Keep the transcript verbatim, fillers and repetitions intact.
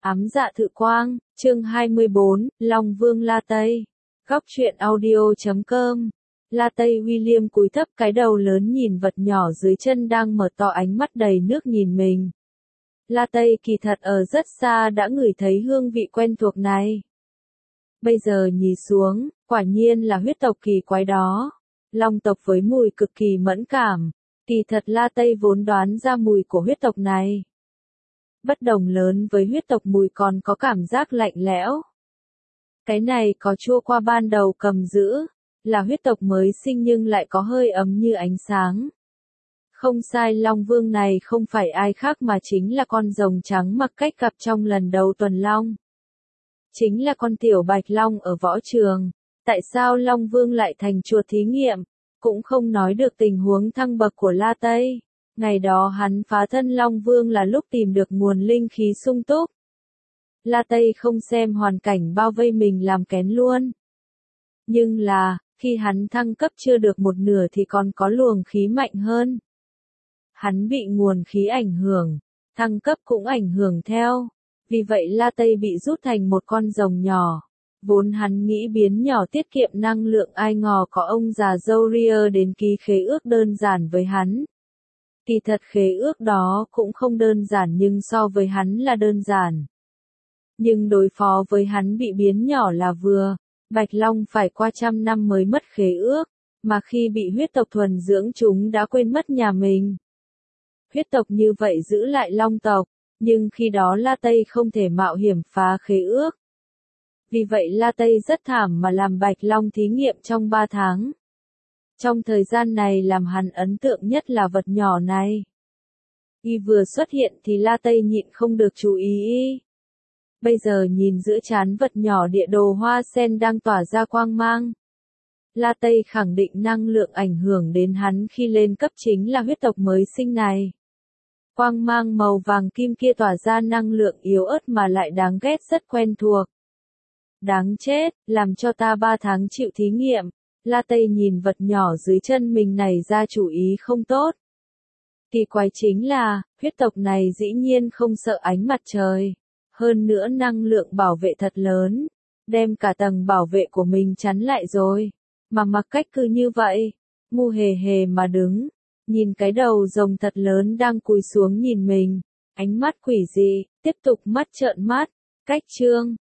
Ám dạ thự quang, chương hai mươi bốn, Long Vương La Tây. Góc truyện audio chấm com. La Tây William cúi thấp cái đầu lớn nhìn vật nhỏ dưới chân đang mở to ánh mắt đầy nước nhìn mình. La Tây kỳ thật ở rất xa đã ngửi thấy hương vị quen thuộc này. Bây giờ nhìn xuống, quả nhiên là huyết tộc kỳ quái đó. Long tộc với mùi cực kỳ mẫn cảm. Kỳ thật La Tây vốn đoán ra mùi của huyết tộc này. Bất đồng lớn với huyết tộc mùi còn có cảm giác lạnh lẽo. Cái này có chua qua ban đầu cầm giữ, là huyết tộc mới sinh nhưng lại có hơi ấm như ánh sáng. Không sai, Long Vương này không phải ai khác mà chính là con rồng trắng mặc cách gặp trong lần đầu tuần long. Chính là con tiểu bạch long ở võ trường. Tại sao Long Vương lại thành chuột thí nghiệm? Cũng không nói được tình huống thăng bậc của La Tây. Ngày đó hắn phá thân Long Vương là lúc tìm được nguồn linh khí sung túc. La Tây không xem hoàn cảnh bao vây mình làm kén luôn. Nhưng là, khi hắn thăng cấp chưa được một nửa thì còn có luồng khí mạnh hơn. Hắn bị nguồn khí ảnh hưởng, thăng cấp cũng ảnh hưởng theo. Vì vậy La Tây bị rút thành một con rồng nhỏ. Vốn hắn nghĩ biến nhỏ tiết kiệm năng lượng, ai ngờ có ông già Zoria đến ký khế ước đơn giản với hắn. Kỳ thật khế ước đó cũng không đơn giản nhưng so với hắn là đơn giản. Nhưng đối phó với hắn bị biến nhỏ là vừa. Bạch Long phải qua trăm năm mới mất khế ước, mà khi bị huyết tộc thuần dưỡng chúng đã quên mất nhà mình. Huyết tộc như vậy giữ lại Long tộc, nhưng khi đó La Tây không thể mạo hiểm phá khế ước. Vì vậy La Tây rất thảm mà làm Bạch Long thí nghiệm trong ba tháng. Trong thời gian này làm hắn ấn tượng nhất là vật nhỏ này. Y vừa xuất hiện thì La Tây nhịn không được chú ý y. Bây giờ nhìn giữa trán vật nhỏ địa đồ hoa sen đang tỏa ra quang mang. La Tây khẳng định năng lượng ảnh hưởng đến hắn khi lên cấp chính là huyết tộc mới sinh này. Quang mang màu vàng kim kia tỏa ra năng lượng yếu ớt mà lại đáng ghét rất quen thuộc. Đáng chết, làm cho ta ba tháng chịu thí nghiệm. La Tây nhìn vật nhỏ dưới chân mình này ra chủ ý không tốt. Kỳ quái chính là, huyết tộc này dĩ nhiên không sợ ánh mặt trời. Hơn nữa năng lượng bảo vệ thật lớn. Đem cả tầng bảo vệ của mình chắn lại rồi. Mà mặc cách cứ như vậy. Ngu hề hề mà đứng. Nhìn cái đầu rồng thật lớn đang cúi xuống nhìn mình. Ánh mắt quỷ dị, tiếp tục mắt trợn mắt. Cách chương.